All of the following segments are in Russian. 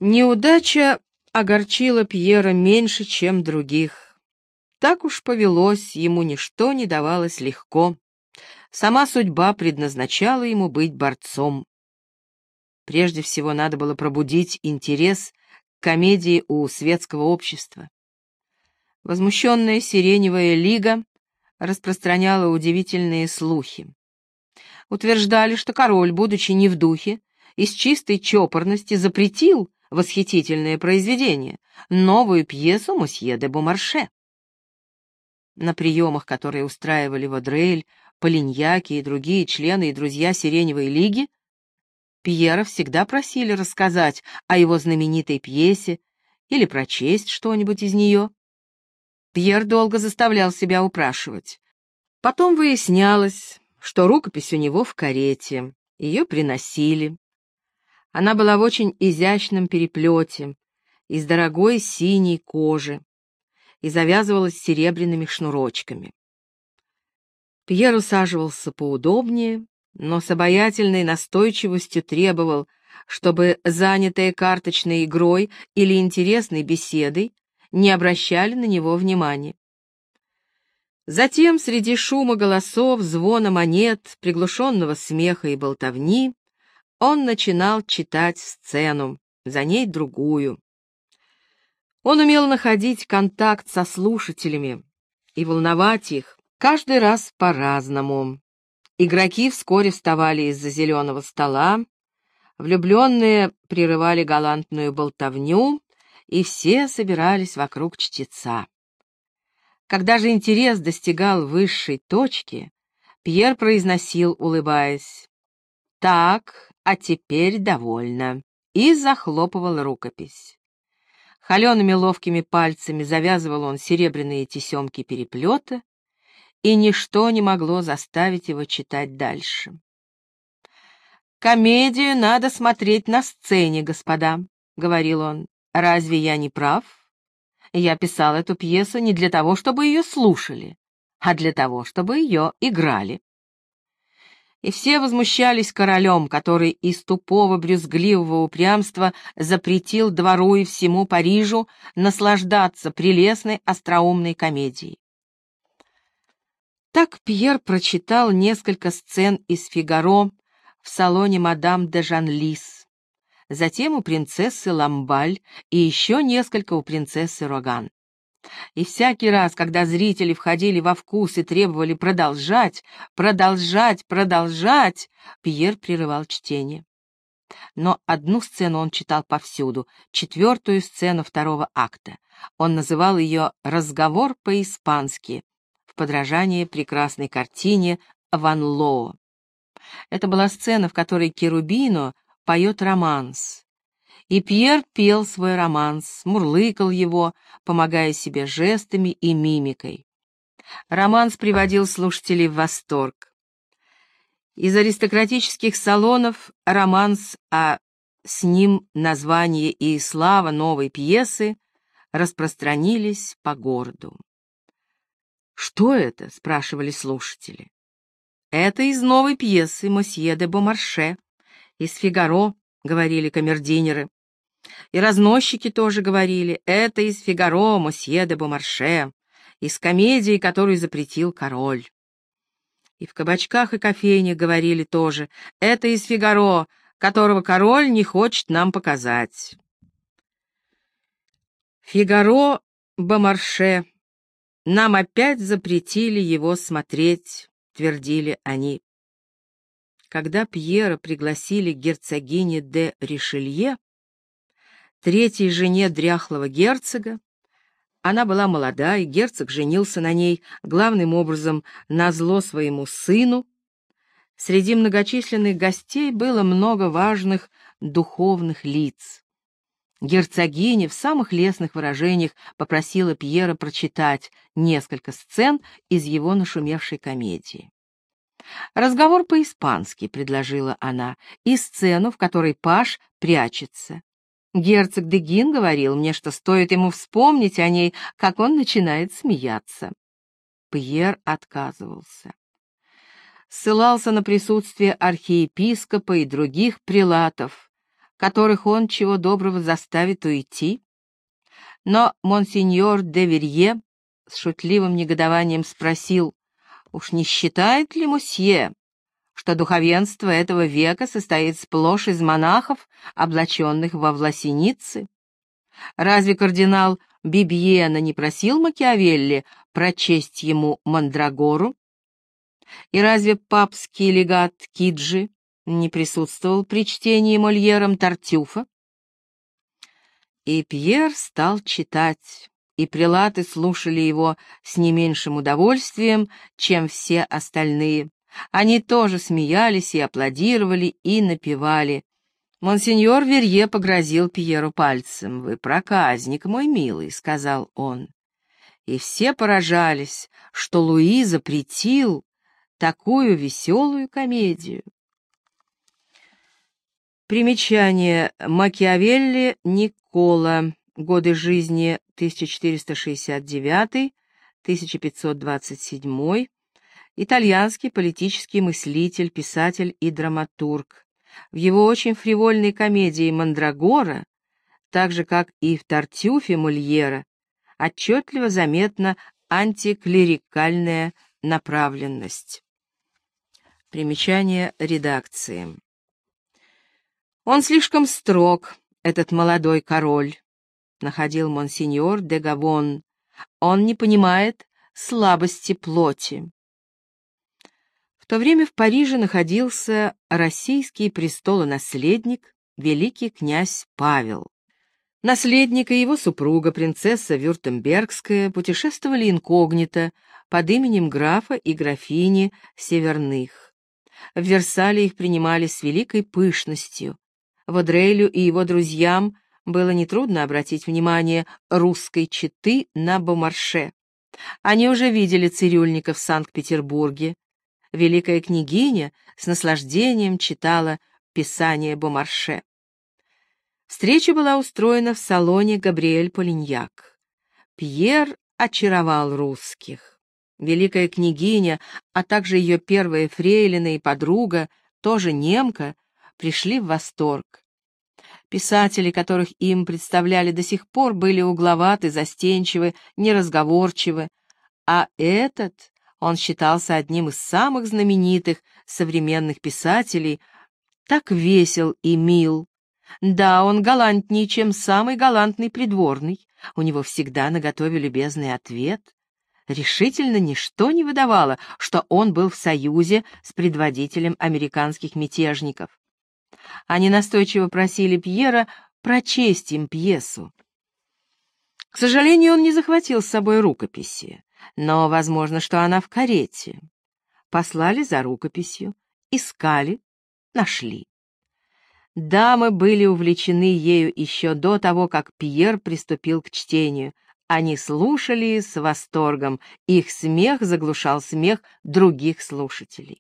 Неудача огорчила Пьера меньше, чем других. Так уж повелось, ему ничто не давалось легко. Сама судьба предназначала ему быть борцом. Прежде всего надо было пробудить интерес к комедии у светского общества. Возмущенная Сиреневая лига распространяла удивительные слухи. Утверждали, что король, будучи не в духе, из чистой чопорности запретил восхитительное произведение, новую пьесу «Мосье де Бомарше». На приемах, которые устраивали Вадрель, Полиньяки и другие члены и друзья Сиреневой лиги, Пьера всегда просили рассказать о его знаменитой пьесе или прочесть что-нибудь из нее. Пьер долго заставлял себя упрашивать. Потом выяснялось, что рукопись у него в карете, ее приносили. Она была в очень изящном переплете, из дорогой синей кожи, и завязывалась серебряными шнурочками. Пьер усаживался поудобнее, но с обаятельной настойчивостью требовал, чтобы занятые карточной игрой или интересной беседой не обращали на него внимания. Затем, среди шума голосов, звона монет, приглушенного смеха и болтовни, он начинал читать сцену, за ней другую. Он умел находить контакт со слушателями и волновать их каждый раз по-разному. Игроки вскоре вставали из-за зеленого стола, влюбленные прерывали галантную болтовню, и все собирались вокруг чтеца. Когда же интерес достигал высшей точки, Пьер произносил, улыбаясь: «Так, а теперь довольно», и захлопывал рукопись. Холеными ловкими пальцами завязывал он серебряные тесемки переплета, и ничто не могло заставить его читать дальше. «Комедию надо смотреть на сцене, господа», — говорил он. «Разве я не прав? Я писал эту пьесу не для того, чтобы ее слушали, а для того, чтобы ее играли». И все возмущались королем, который из тупого брюзгливого упрямства запретил двору и всему Парижу наслаждаться прелестной остроумной комедией. Так Пьер прочитал несколько сцен из «Фигаро» в салоне мадам де Жанлис, затем у принцессы Ламбаль и еще несколько у принцессы Роган. И всякий раз, когда зрители входили во вкус и требовали продолжать, Пьер прерывал чтение. Но одну сцену он читал повсюду, четвертую сцену второго акта. Он называл ее «Разговор по-испански», в подражание прекрасной картине Ван Лоо. Это была сцена, в которой Керубино поет романс. И Пьер пел свой романс, мурлыкал его, помогая себе жестами и мимикой. Романс приводил слушателей в восторг. Из аристократических салонов романс, а с ним название и слава новой пьесы распространились по городу. «Что это?» — спрашивали слушатели. «Это из новой пьесы «Мосье де Бомарше», из «Фигаро», — говорили камердинеры. И разносчики тоже говорили: «Это из «Фигаро», «Мосье де Бомарше», из комедии, которую запретил король». И в кабачках и кофейнях говорили тоже: «Это из «Фигаро», которого король не хочет нам показать». «Фигаро, Бомарше, нам опять запретили его смотреть», — твердили они. Когда Пьера пригласили к герцогине де Ришелье, третьей жене дряхлого герцога, она была молода, и герцог женился на ней главным образом назло своему сыну, среди многочисленных гостей было много важных духовных лиц. Герцогиня в самых лестных выражениях попросила Пьера прочитать несколько сцен из его нашумевшей комедии. «Разговор по-испански», — предложила она, и сцену, в которой паж прячется. Герцог де Гин говорил мне, что стоит ему вспомнить о ней, как он начинает смеяться. Пьер отказывался. Ссылался на присутствие архиепископа и других прелатов, которых он чего доброго заставит уйти. Но монсеньор де Верье с шутливым негодованием спросил: «Уж не считает ли мосье, что духовенство этого века состоит сплошь из монахов, облаченных во власеницы? Разве кардинал Бибьена не просил Макиавелли прочесть ему Мандрагору? И разве папский легат Киджи не присутствовал при чтении Мольером Тартюфа?» И Пьер стал читать, и прелаты слушали его с не меньшим удовольствием, чем все остальные. Они тоже смеялись и аплодировали, и напевали. Монсеньор Верье погрозил Пьеру пальцем. «Вы проказник, мой милый», — сказал он. И все поражались, что Луи запретил такую веселую комедию. Примечание. Макиавелли Никколо. Годы жизни 1469-1527. Итальянский политический мыслитель, писатель и драматург. В его очень фривольной комедии «Мандрагора», так же, как и в «Тартюфе» Мольера, отчетливо заметна антиклерикальная направленность. Примечание редакции. «Он слишком строг, этот молодой король», — находил монсеньор де Гавон. «Он не понимает слабости плоти». В то время в Париже находился российский престолонаследник, великий князь Павел. Наследник и его супруга, принцесса Вюртембергская, путешествовали инкогнито под именем графа и графини Северных. В Версале их принимали с великой пышностью. Вадрелю и его друзьям было нетрудно обратить внимание русской четы на Бомарше. Они уже видели цирюльника в Санкт-Петербурге. Великая княгиня с наслаждением читала писание Бомарше. Встреча была устроена в салоне Габриэль Полиньяк. Пьер очаровал русских. Великая княгиня, а также ее первая фрейлина и подруга, тоже немка, пришли в восторг. Писатели, которых им представляли до сих пор, были угловаты, застенчивы, неразговорчивы, а этот, он считался одним из самых знаменитых современных писателей, так весел и мил. Да, он галантнее, чем самый галантный придворный, у него всегда наготове любезный ответ. Решительно ничто не выдавало, что он был в союзе с предводителем американских мятежников. Они настойчиво просили Пьера прочесть им пьесу. К сожалению, он не захватил с собой рукописи, но возможно, что она в карете. Послали за рукописью, искали, нашли. Дамы были увлечены ею еще до того, как Пьер приступил к чтению. Они слушали с восторгом, их смех заглушал смех других слушателей.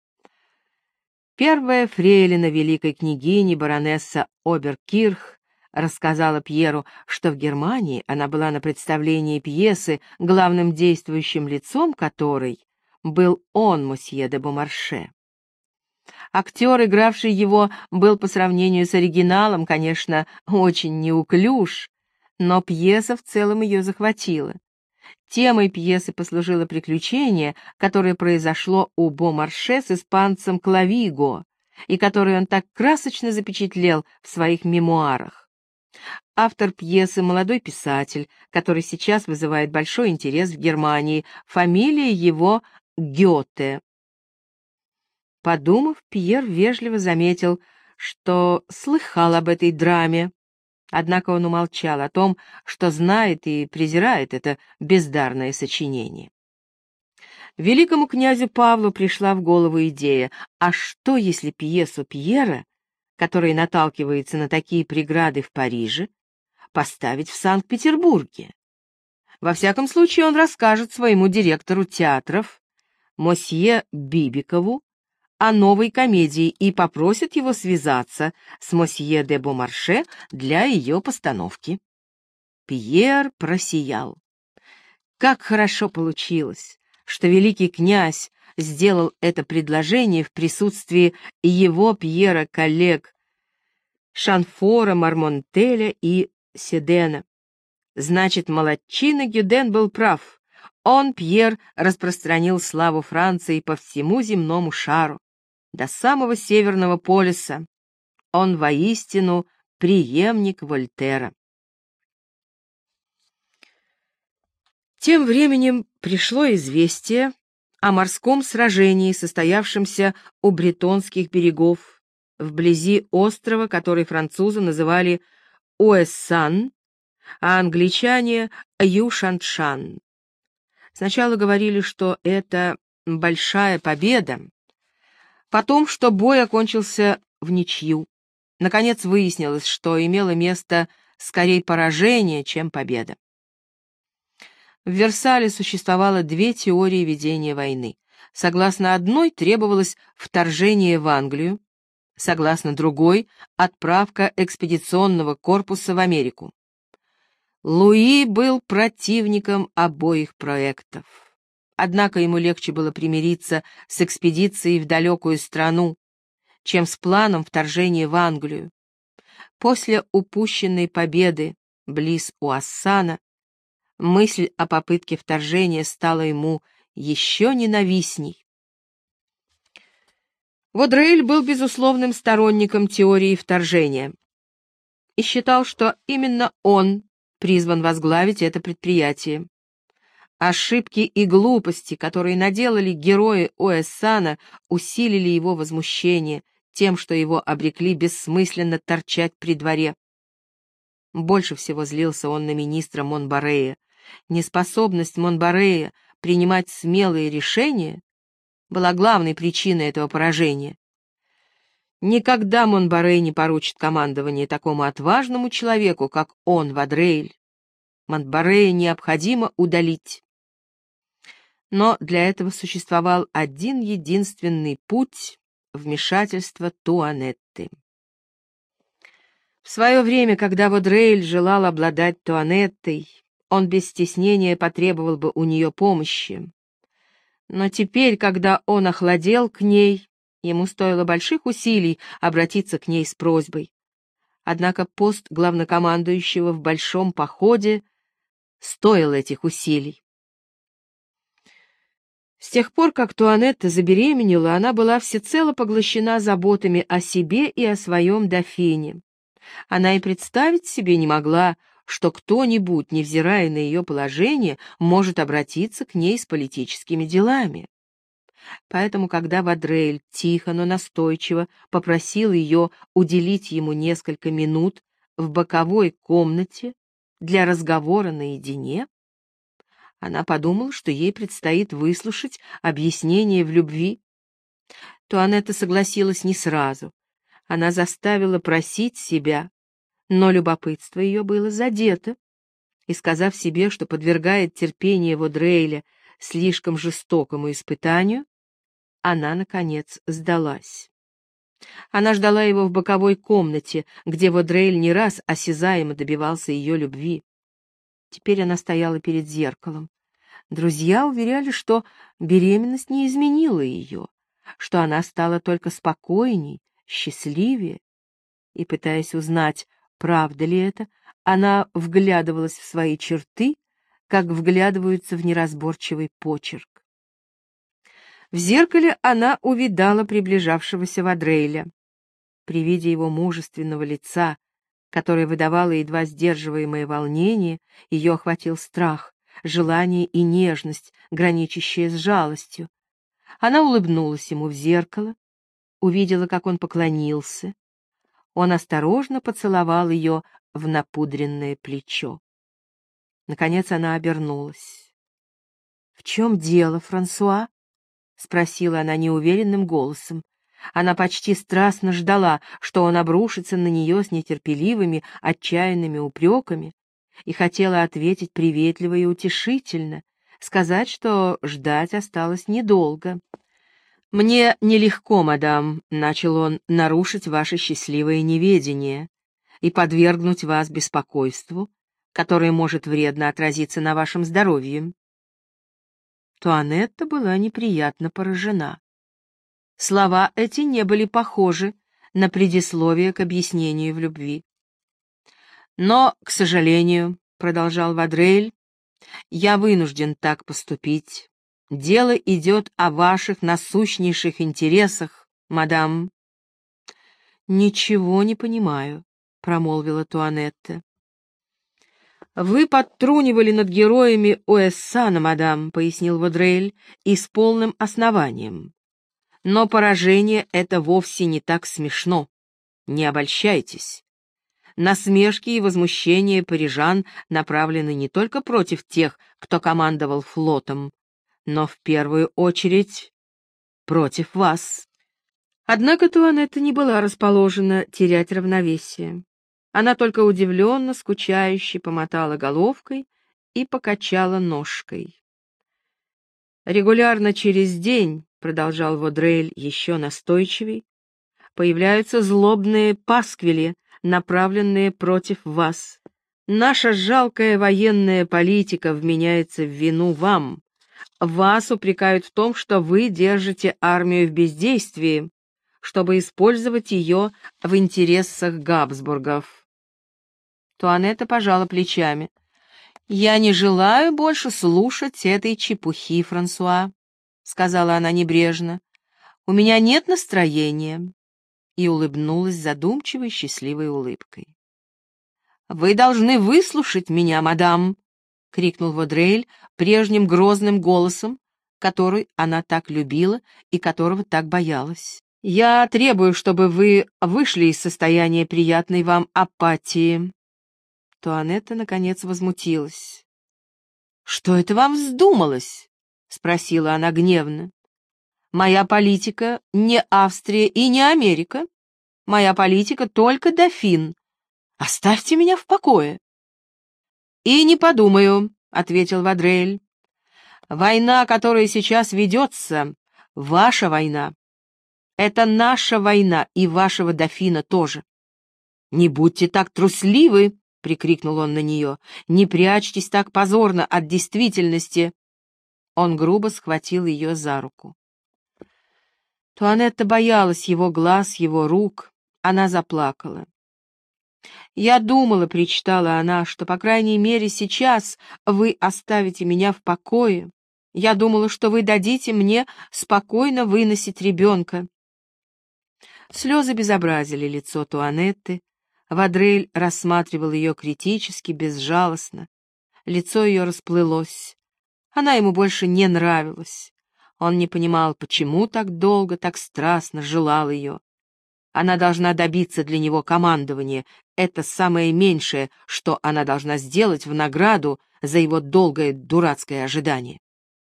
Первая фрейлина великой княгини, баронесса Оберкирх, рассказала Пьеру, что в Германии она была на представлении пьесы, главным действующим лицом которой был он, мосье де Бомарше. Актер, игравший его, был по сравнению с оригиналом, конечно, очень неуклюж, но пьеса в целом ее захватила. Темой пьесы послужило приключение, которое произошло у Бомарше с испанцем Клавиго, и которое он так красочно запечатлел в своих мемуарах. Автор пьесы — молодой писатель, который сейчас вызывает большой интерес в Германии. Фамилия его Гёте. Подумав, Пьер вежливо заметил, что слыхал об этой драме. Однако он умолчал о том, что знает и презирает это бездарное сочинение. Великому князю Павлу пришла в голову идея: а что, если пьесу Пьера, который наталкивается на такие преграды в Париже, поставить в Санкт-Петербурге? Во всяком случае, он расскажет своему директору театров, мосье Бибикову, о новой комедии и попросит его связаться с мосье де Бомарше для ее постановки. Пьер просиял. Как хорошо получилось, что великий князь сделал это предложение в присутствии его, Пьера, коллег Шанфора, Мармонтеля и Седена. Значит, молодчина Гюден был прав. Он, Пьер, распространил славу Франции по всему земному шару, до самого Северного полюса. Он воистину преемник Вольтера. Тем временем пришло известие о морском сражении, состоявшемся у Бретонских берегов, вблизи острова, который французы называли Уэссан, а англичане — Юшантшан. Сначала говорили, что это большая победа, потом, что бой окончился в ничью. Наконец выяснилось, что имело место скорее поражение, чем победа. В Версале существовало две теории ведения войны. Согласно одной требовалось вторжение в Англию, согласно другой — отправка экспедиционного корпуса в Америку. Луи был противником обоих проектов. Однако ему легче было примириться с экспедицией в далекую страну, чем с планом вторжения в Англию. После упущенной победы близ Уассана мысль о попытке вторжения стала ему еще ненавистней. Водрейль был безусловным сторонником теории вторжения и считал, что именно он призван возглавить это предприятие. Ошибки и глупости, которые наделали герои Уэссана, усилили его возмущение тем, что его обрекли бессмысленно торчать при дворе. Больше всего злился он на министра Монбарея. Неспособность Монбарея принимать смелые решения была главной причиной этого поражения. Никогда Монбарей не поручит командование такому отважному человеку, как он, Вадрейль. Монбарея необходимо удалить. Но для этого существовал один единственный путь — вмешательство Туанетты. В свое время, когда Вадрейль желал обладать Туанеттой, он без стеснения потребовал бы у нее помощи. Но теперь, когда он охладел к ней, ему стоило больших усилий обратиться к ней с просьбой. Однако пост главнокомандующего в большом походе стоил этих усилий. С тех пор, как Туанетта забеременела, она была всецело поглощена заботами о себе и о своем дофине. Она и представить себе не могла, что кто-нибудь, невзирая на ее положение, может обратиться к ней с политическими делами. Поэтому, когда Вадрейль тихо, но настойчиво попросил ее уделить ему несколько минут в боковой комнате для разговора наедине, она подумала, что ей предстоит выслушать объяснение в любви. Туанетта согласилась не сразу. Она заставила просить себя, но любопытство ее было задето, и, сказав себе, что подвергает терпение Вадрейля слишком жестокому испытанию, она, наконец, сдалась. Она ждала его в боковой комнате, где Вадрейль не раз осязаемо добивался ее любви. Теперь она стояла перед зеркалом. Друзья уверяли, что беременность не изменила ее, что она стала только спокойней, счастливее. И, пытаясь узнать, правда ли это, она вглядывалась в свои черты, как вглядываются в неразборчивый почерк. В зеркале она увидала приближавшегося Вадрейля. При виде его мужественного лица, которое выдавало едва сдерживаемое волнение, ее охватил страх, желание и нежность, граничащие с жалостью. Она улыбнулась ему в зеркало, увидела, как он поклонился. Он осторожно поцеловал ее в напудренное плечо. Наконец она обернулась. — В чем дело, Франсуа? — спросила она неуверенным голосом. Она почти страстно ждала, что он обрушится на нее с нетерпеливыми, отчаянными упреками, и хотела ответить приветливо и утешительно, сказать, что ждать осталось недолго. «Мне нелегко, мадам», — начал он, — «нарушить ваше счастливое неведение и подвергнуть вас беспокойству, которое может вредно отразиться на вашем здоровье». Туанетта была неприятно поражена. Слова эти не были похожи на предисловие к объяснению в любви. «Но, к сожалению, — продолжал Вадрель, — я вынужден так поступить. Дело идет о ваших насущнейших интересах, мадам». «Ничего не понимаю», — промолвила Туанетта. «Вы подтрунивали над героями Уэссана, мадам», — пояснил Вадрель, — «и с полным основанием. Но поражение — это вовсе не так смешно. Не обольщайтесь. Насмешки и возмущения парижан направлены не только против тех, кто командовал флотом, но в первую очередь против вас». Однако Туанетта не была расположена терять равновесие. Она только удивленно, скучающе помотала головкой и покачала ножкой. «Регулярно через день, — продолжал Вадрель еще настойчивей, — появляются злобные пасквили, направленные против вас. Наша жалкая военная политика вменяется в вину вам. Вас упрекают в том, что вы держите армию в бездействии, чтобы использовать ее в интересах Габсбургов». Туанетта пожала плечами. «Я не желаю больше слушать этой чепухи, Франсуа», — сказала она небрежно. «У меня нет настроения», и улыбнулась задумчивой счастливой улыбкой. «Вы должны выслушать меня, мадам», — крикнул Вадрель прежним грозным голосом, который она так любила и которого так боялась. «Я требую, чтобы вы вышли из состояния приятной вам апатии». Туанетта, наконец, возмутилась. «Что это вам вздумалось?» — спросила она гневно. «Моя политика не Австрия и не Америка. Моя политика только дофин. Оставьте меня в покое». «И не подумаю», — ответил Вадрель. «Война, которая сейчас ведется, ваша война. Это наша война и вашего дофина тоже. Не будьте так трусливы», — прикрикнул он на нее, — «не прячьтесь так позорно от действительности». Он грубо схватил ее за руку. Туанетта боялась его глаз, его рук. Она заплакала. «Я думала, — причитала она, — что, по крайней мере, сейчас вы оставите меня в покое. Я думала, что вы дадите мне спокойно выносить ребенка». Слезы безобразили лицо Туанетты. Вадрель рассматривал ее критически, безжалостно. Лицо ее расплылось. Она ему больше не нравилась. Он не понимал, почему так долго, так страстно желал ее. Она должна добиться для него командования. Это самое меньшее, что она должна сделать в награду за его долгое дурацкое ожидание.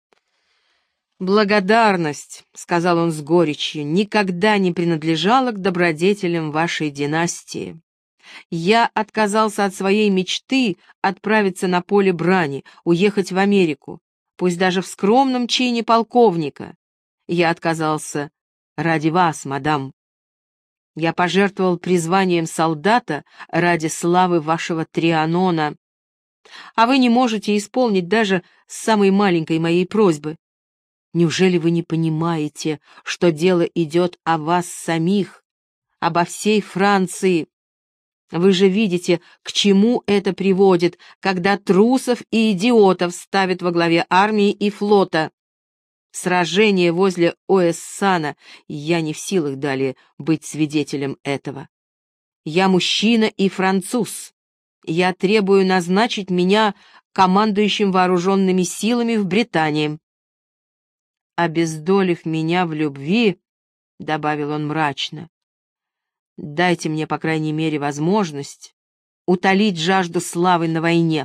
«Благодарность, — сказал он с горечью, — никогда не принадлежала к добродетелям вашей династии. Я отказался от своей мечты отправиться на поле брани, уехать в Америку, пусть даже в скромном чине полковника. Я отказался ради вас, мадам. Я пожертвовал призванием солдата ради славы вашего Трианона. А вы не можете исполнить даже самой маленькой моей просьбы. Неужели вы не понимаете, что дело идет о вас самих, обо всей Франции? Вы же видите, к чему это приводит, когда трусов и идиотов ставят во главе армии и флота. Сражение возле Уэссана, я не в силах далее быть свидетелем этого. Я мужчина и француз. Я требую назначить меня командующим вооруженными силами в Британии. Обездолив меня в любви, — добавил он мрачно, — дайте мне, по крайней мере, возможность утолить жажду славы на войне.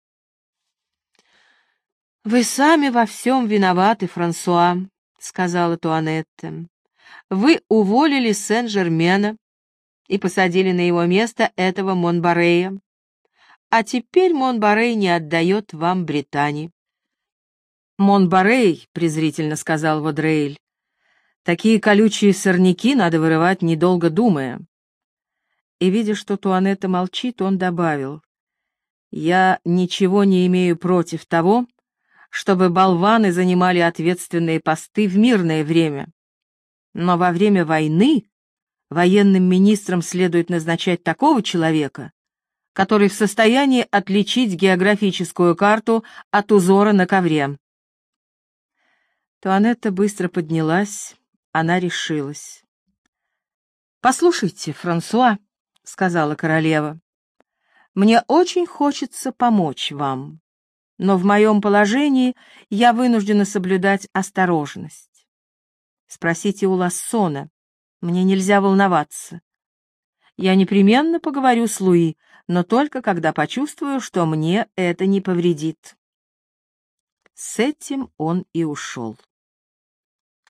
«Вы сами во всем виноваты, Франсуа», — сказала Туанетта. «Вы уволили Сен-Жермена и посадили на его место этого Монбарея. А теперь Монбарей не отдает вам Британии». «Монбарей», — презрительно сказал Вадрель, — «такие колючие сорняки надо вырывать, недолго думая». И, видя, что Туанетта молчит, он добавил: «Я ничего не имею против того, чтобы болваны занимали ответственные посты в мирное время. Но во время войны Военным министром следует назначать такого человека, который в состоянии отличить географическую карту от узора на ковре. Туанетта быстро поднялась, она решилась. «Послушайте, Франсуа», — сказала королева, — «мне очень хочется помочь вам, но в моем положении я вынуждена соблюдать осторожность. Спросите у Лассона, мне нельзя волноваться. Я непременно поговорю с Луи, но только когда почувствую, что мне это не повредит». С этим он и ушел.